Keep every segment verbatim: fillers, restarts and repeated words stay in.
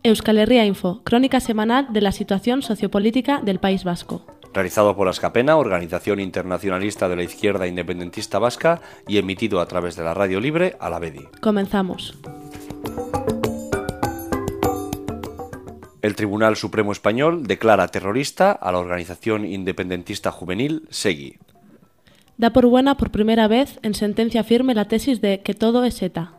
Euskal Herria Info, crónica semanal de la situación sociopolítica del País Vasco. Realizado por Askapena, Organización Internacionalista de la Izquierda Independentista Vasca, y emitido a través de la Radio Libre Alavedi. Comenzamos. El Tribunal Supremo Español declara terrorista a la organización independentista juvenil Segui. Da por buena por primera vez en sentencia firme la tesis de que todo es ETA.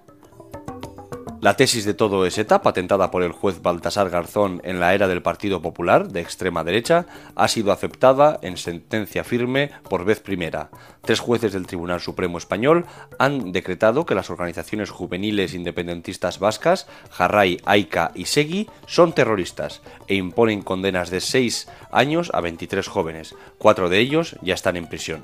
La tesis de todo es ETA, patentada por el juez Baltasar Garzón en la era del Partido Popular, de extrema derecha, ha sido aceptada en sentencia firme por vez primera. Tres jueces del Tribunal Supremo Español han decretado que las organizaciones juveniles independentistas vascas, Jarrai, Aika y Segui, son terroristas e imponen condenas de seis años a veintitrés jóvenes. Cuatro de ellos ya están en prisión.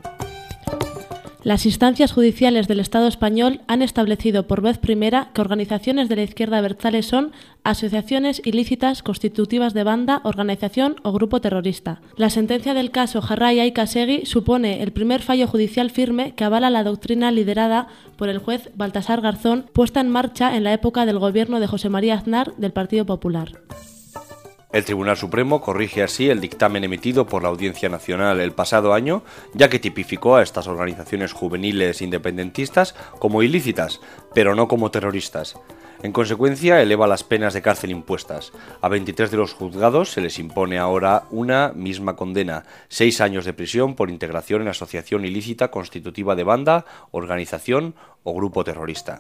Las instancias judiciales del Estado español han establecido por vez primera que organizaciones de la izquierda abertzale son asociaciones ilícitas constitutivas de banda, organización o grupo terrorista. La sentencia del caso Jarrai Aika Segui supone el primer fallo judicial firme que avala la doctrina liderada por el juez Baltasar Garzón, puesta en marcha en la época del gobierno de José María Aznar del Partido Popular. El Tribunal Supremo corrige así el dictamen emitido por la Audiencia Nacional el pasado año, ya que tipificó a estas organizaciones juveniles independentistas como ilícitas, pero no como terroristas. En consecuencia, eleva las penas de cárcel impuestas. A veintitrés de los juzgados se les impone ahora una misma condena, seis años de prisión por integración en asociación ilícita constitutiva de banda, organización o grupo terrorista.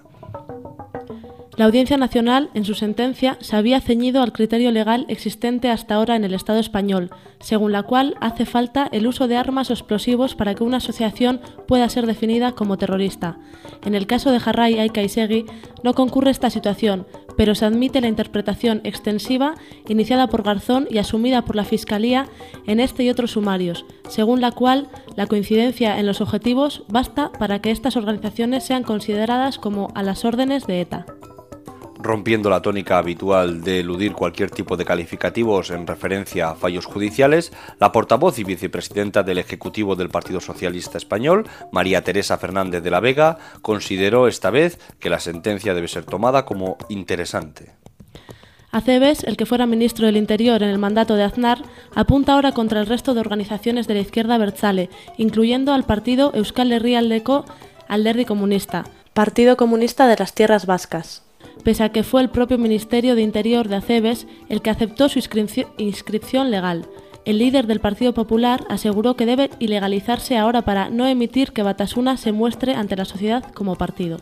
La Audiencia Nacional, en su sentencia, se había ceñido al criterio legal existente hasta ahora en el Estado español, según la cual hace falta el uso de armas o explosivos para que una asociación pueda ser definida como terrorista. En el caso de Jarrai Aika y Segui no concurre esta situación, pero se admite la interpretación extensiva iniciada por Garzón y asumida por la Fiscalía en este y otros sumarios, según la cual la coincidencia en los objetivos basta para que estas organizaciones sean consideradas como a las órdenes de ETA. Rompiendo la tónica habitual de eludir cualquier tipo de calificativos en referencia a fallos judiciales, la portavoz y vicepresidenta del Ejecutivo del Partido Socialista Español, María Teresa Fernández de la Vega, consideró esta vez que la sentencia debe ser tomada como interesante. Acebes, el que fuera ministro del Interior en el mandato de Aznar, apunta ahora contra el resto de organizaciones de la izquierda abertzale, incluyendo al partido Euskal Herria Aldeko Alderdi Comunista, Partido Comunista de las Tierras Vascas, pese a que fue el propio Ministerio de Interior de Acebes el que aceptó su inscripción legal. El líder del Partido Popular aseguró que debe ilegalizarse ahora para no emitir que Batasuna se muestre ante la sociedad como partido.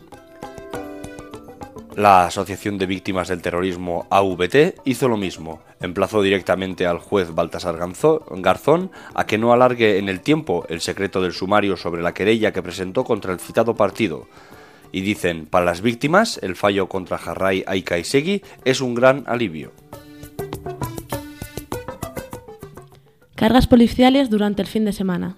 La Asociación de Víctimas del Terrorismo A V T hizo lo mismo. Emplazó directamente al juez Baltasar Garzón a que no alargue en el tiempo el secreto del sumario sobre la querella que presentó contra el citado partido. Y dicen, para las víctimas, el fallo contra Jarrai Aika y Segui es un gran alivio. Cargas policiales durante el fin de semana.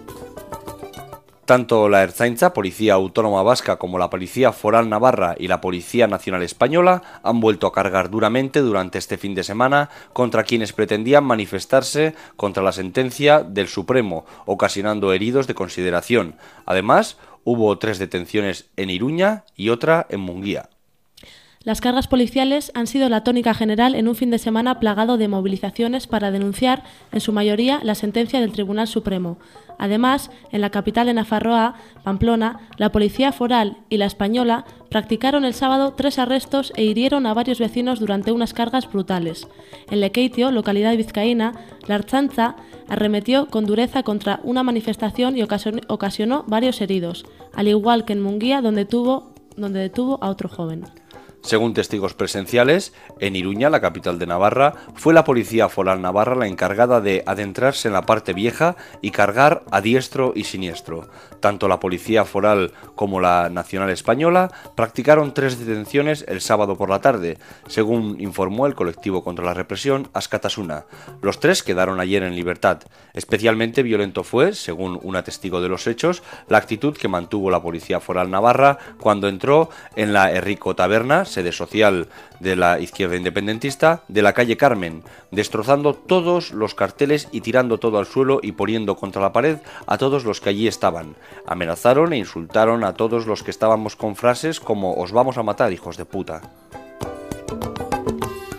Tanto la Ertzaintza, Policía Autónoma Vasca, como la Policía Foral Navarra y la Policía Nacional Española han vuelto a cargar duramente durante este fin de semana contra quienes pretendían manifestarse contra la sentencia del Supremo, ocasionando heridos de consideración. Además, hubo tres detenciones en Iruña y otra en Munguía. Las cargas policiales han sido la tónica general en un fin de semana plagado de movilizaciones para denunciar, en su mayoría, la sentencia del Tribunal Supremo. Además, en la capital de Nafarroa, Pamplona, la Policía Foral y la Española practicaron el sábado tres arrestos e hirieron a varios vecinos durante unas cargas brutales. En Lekeitio, localidad vizcaína, la Ertzaintza arremetió con dureza contra una manifestación y ocasionó, ocasionó varios heridos, al igual que en Munguía, donde, tuvo, donde detuvo a otro joven. Según testigos presenciales, en Iruña, la capital de Navarra, fue la Policía Foral Navarra la encargada de adentrarse en la parte vieja y cargar a diestro y siniestro. Tanto la Policía Foral como la Nacional Española practicaron tres detenciones el sábado por la tarde, según informó el colectivo contra la represión Askatasuna. Los tres quedaron ayer en libertad. Especialmente violento fue, según una testigo de los hechos, la actitud que mantuvo la Policía Foral Navarra cuando entró en la Herrico Taberna, sede social de la izquierda independentista, de la calle Carmen, destrozando todos los carteles y tirando todo al suelo y poniendo contra la pared a todos los que allí estaban. Amenazaron e insultaron a todos los que estábamos con frases como «os vamos a matar, hijos de puta».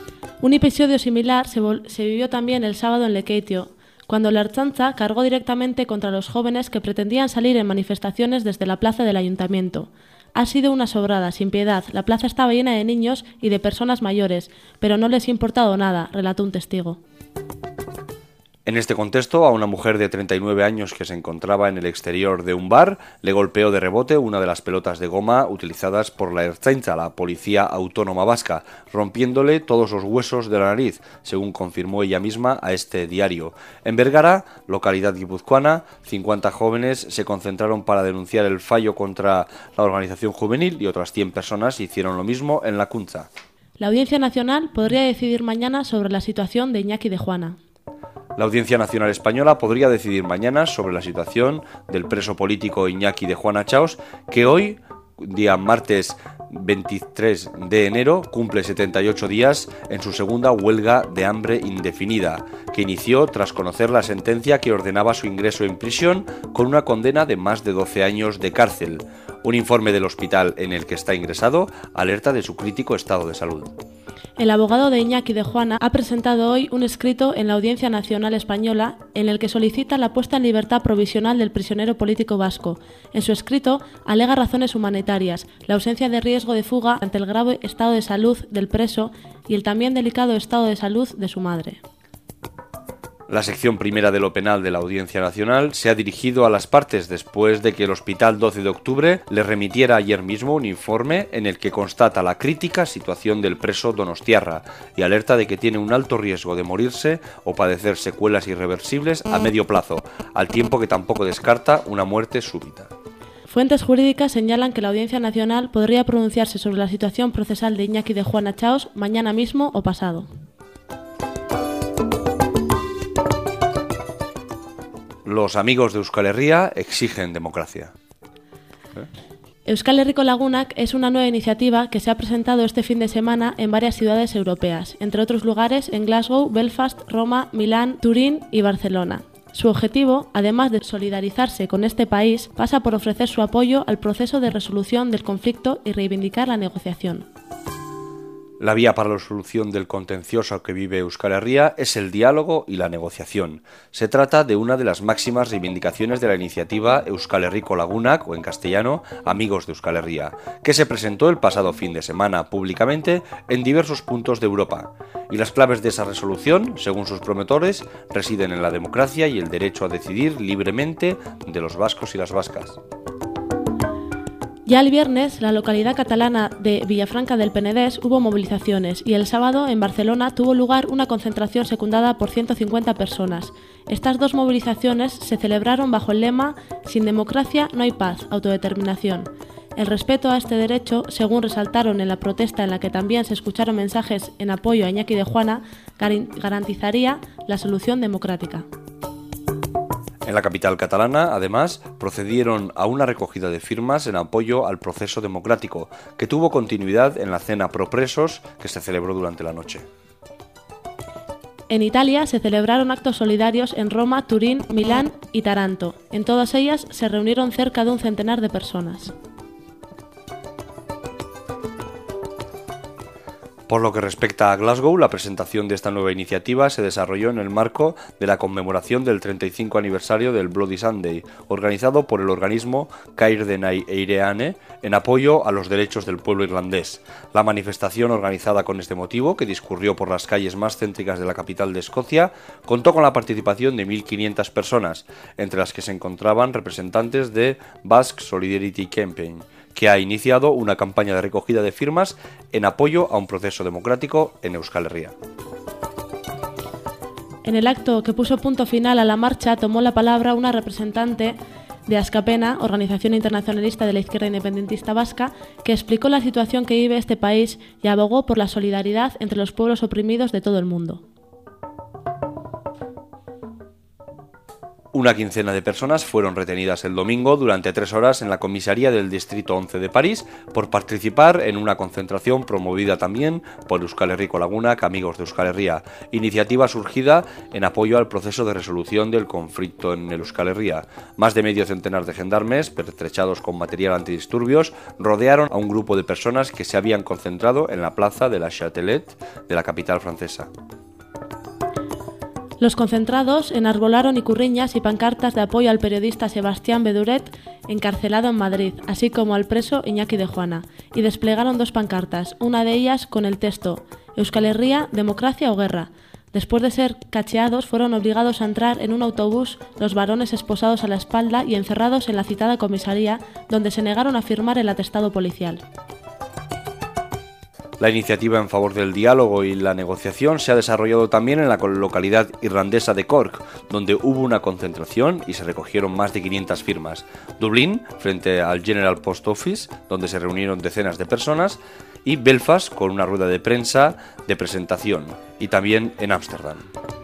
Un episodio similar se, se vivió también el sábado en Lekeitio, cuando la Ertzaintza cargó directamente contra los jóvenes que pretendían salir en manifestaciones desde la plaza del ayuntamiento. Ha sido una sobrada, sin piedad. La plaza estaba llena de niños y de personas mayores, pero no les ha importado nada, relató un testigo. En este contexto, a una mujer de treinta y nueve años que se encontraba en el exterior de un bar le golpeó de rebote una de las pelotas de goma utilizadas por la Ertzaintza, la Policía Autónoma Vasca, rompiéndole todos los huesos de la nariz, según confirmó ella misma a este diario. En Bergara, localidad guipuzcoana, cincuenta jóvenes se concentraron para denunciar el fallo contra la organización juvenil y otras cien personas hicieron lo mismo en la Cunza. La Audiencia Nacional podría decidir mañana sobre la situación de Iñaki de Juana. La Audiencia Nacional Española podría decidir mañana sobre la situación del preso político Iñaki de Juana Chaos, que hoy, día martes veintitrés de enero, cumple setenta y ocho días en su segunda huelga de hambre indefinida, que inició tras conocer la sentencia que ordenaba su ingreso en prisión con una condena de más de doce años de cárcel. Un informe del hospital en el que está ingresado alerta de su crítico estado de salud. El abogado de Iñaki de Juana ha presentado hoy un escrito en la Audiencia Nacional Española en el que solicita la puesta en libertad provisional del prisionero político vasco. En su escrito alega razones humanitarias, la ausencia de riesgo de fuga ante el grave estado de salud del preso y el también delicado estado de salud de su madre. La sección primera de lo penal de la Audiencia Nacional se ha dirigido a las partes después de que el Hospital doce de octubre le remitiera ayer mismo un informe en el que constata la crítica situación del preso donostiarra y alerta de que tiene un alto riesgo de morirse o padecer secuelas irreversibles a medio plazo, al tiempo que tampoco descarta una muerte súbita. Fuentes jurídicas señalan que la Audiencia Nacional podría pronunciarse sobre la situación procesal de Iñaki de Juana Chaos mañana mismo o pasado. Los amigos de Euskal Herria exigen democracia. ¿Eh? Euskal Herriko Lagunak es una nueva iniciativa que se ha presentado este fin de semana en varias ciudades europeas, entre otros lugares en Glasgow, Belfast, Roma, Milán, Turín y Barcelona. Su objetivo, además de solidarizarse con este país, pasa por ofrecer su apoyo al proceso de resolución del conflicto y reivindicar la negociación. La vía para la solución del contencioso que vive Euskal Herria es el diálogo y la negociación. Se trata de una de las máximas reivindicaciones de la iniciativa Euskal Herriko Lagunak, o en castellano, Amigos de Euskal Herria, que se presentó el pasado fin de semana públicamente en diversos puntos de Europa. Y las claves de esa resolución, según sus promotores, residen en la democracia y el derecho a decidir libremente de los vascos y las vascas. Ya el viernes, la localidad catalana de Villafranca del Penedès hubo movilizaciones y el sábado en Barcelona tuvo lugar una concentración secundada por ciento cincuenta personas. Estas dos movilizaciones se celebraron bajo el lema «Sin democracia no hay paz, autodeterminación». El respeto a este derecho, según resaltaron en la protesta en la que también se escucharon mensajes en apoyo a Iñaki de Juana, garantizaría la solución democrática. En la capital catalana, además, procedieron a una recogida de firmas en apoyo al proceso democrático, que tuvo continuidad en la cena pro presos que se celebró durante la noche. En Italia se celebraron actos solidarios en Roma, Turín, Milán y Taranto. En todas ellas se reunieron cerca de un centenar de personas. Por lo que respecta a Glasgow, la presentación de esta nueva iniciativa se desarrolló en el marco de la conmemoración del treinta y cinco aniversario del Bloody Sunday, organizado por el organismo Cairdenai Eireane en apoyo a los derechos del pueblo irlandés. La manifestación organizada con este motivo, que discurrió por las calles más céntricas de la capital de Escocia, contó con la participación de mil quinientas personas, entre las que se encontraban representantes de Basque Solidarity Campaign, que ha iniciado una campaña de recogida de firmas en apoyo a un proceso democrático en Euskal Herria. En el acto que puso punto final a la marcha tomó la palabra una representante de Askapena, Organización Internacionalista de la Izquierda Independentista Vasca, que explicó la situación que vive este país y abogó por la solidaridad entre los pueblos oprimidos de todo el mundo. Una quincena de personas fueron retenidas el domingo durante tres horas en la comisaría del Distrito once de París por participar en una concentración promovida también por Euskal Herriko Lagunak, Amigos de Euskal Herria, iniciativa surgida en apoyo al proceso de resolución del conflicto en el Euskal Herria. Más de medio centenar de gendarmes, pertrechados con material antidisturbios, rodearon a un grupo de personas que se habían concentrado en la plaza de la Châtelet de la capital francesa. Los concentrados enarbolaron icurriñas y pancartas de apoyo al periodista Sebastián Beduret, encarcelado en Madrid, así como al preso Iñaki de Juana, y desplegaron dos pancartas, una de ellas con el texto «Euskal Herria, democracia o guerra». Después de ser cacheados, fueron obligados a entrar en un autobús los varones esposados a la espalda y encerrados en la citada comisaría, donde se negaron a firmar el atestado policial. La iniciativa en favor del diálogo y la negociación se ha desarrollado también en la localidad irlandesa de Cork, donde hubo una concentración y se recogieron más de quinientas firmas. Dublín, frente al General Post Office, donde se reunieron decenas de personas, y Belfast, con una rueda de prensa de presentación, y también en Ámsterdam.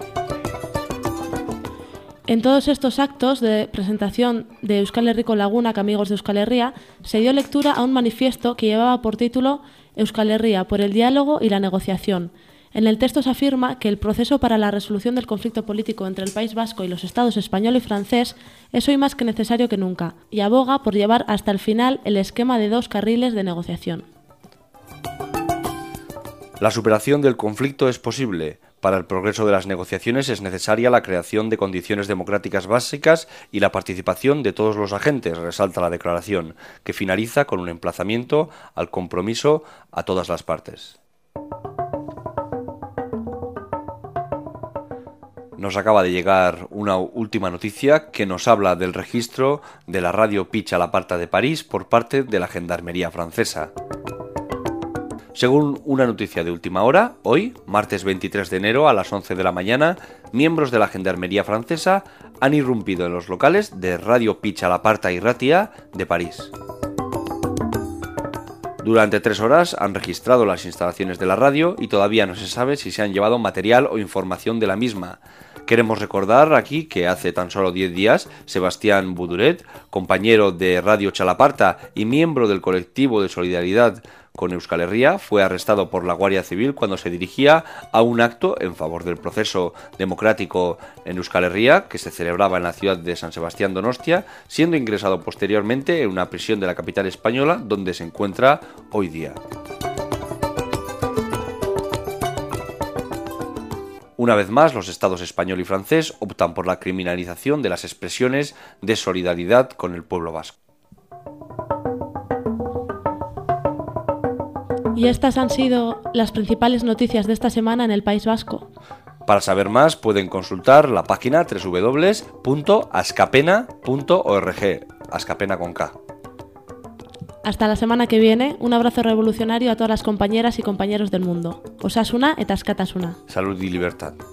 En todos estos actos de presentación de Euskal Herriko Lagunak, Amigos de Euskal Herria, se dio lectura a un manifiesto que llevaba por título Euskal Herria por el diálogo y la negociación. En el texto se afirma que el proceso para la resolución del conflicto político entre el País Vasco y los estados español y francés es hoy más que necesario que nunca, y aboga por llevar hasta el final el esquema de dos carriles de negociación. La superación del conflicto es posible. Para el progreso de las negociaciones es necesaria la creación de condiciones democráticas básicas y la participación de todos los agentes, resalta la declaración, que finaliza con un emplazamiento al compromiso a todas las partes. Nos acaba de llegar una última noticia que nos habla del registro de la radio Pitch Chalaparta de París por parte de la Gendarmería francesa. Según una noticia de última hora, hoy, martes veintitrés de enero a las once de la mañana, miembros de la Gendarmería francesa han irrumpido en los locales de Radio Pitch Chalaparta y Ratia de París. Durante tres horas han registrado las instalaciones de la radio y todavía no se sabe si se han llevado material o información de la misma. Queremos recordar aquí que hace tan solo diez días, Sebastián Beduret, compañero de Radio Chalaparta y miembro del colectivo de solidaridad con Euskal Herria, fue arrestado por la Guardia Civil cuando se dirigía a un acto en favor del proceso democrático en Euskal Herria, que se celebraba en la ciudad de San Sebastián Donostia, siendo ingresado posteriormente en una prisión de la capital española, donde se encuentra hoy día. Una vez más, los estados español y francés optan por la criminalización de las expresiones de solidaridad con el pueblo vasco. Y estas han sido las principales noticias de esta semana en el País Vasco. Para saber más pueden consultar la página doble u doble u doble u punto askapena punto org, Askapena con K. Hasta la semana que viene, un abrazo revolucionario a todas las compañeras y compañeros del mundo. Osasuna eta askatasuna. Salud y libertad.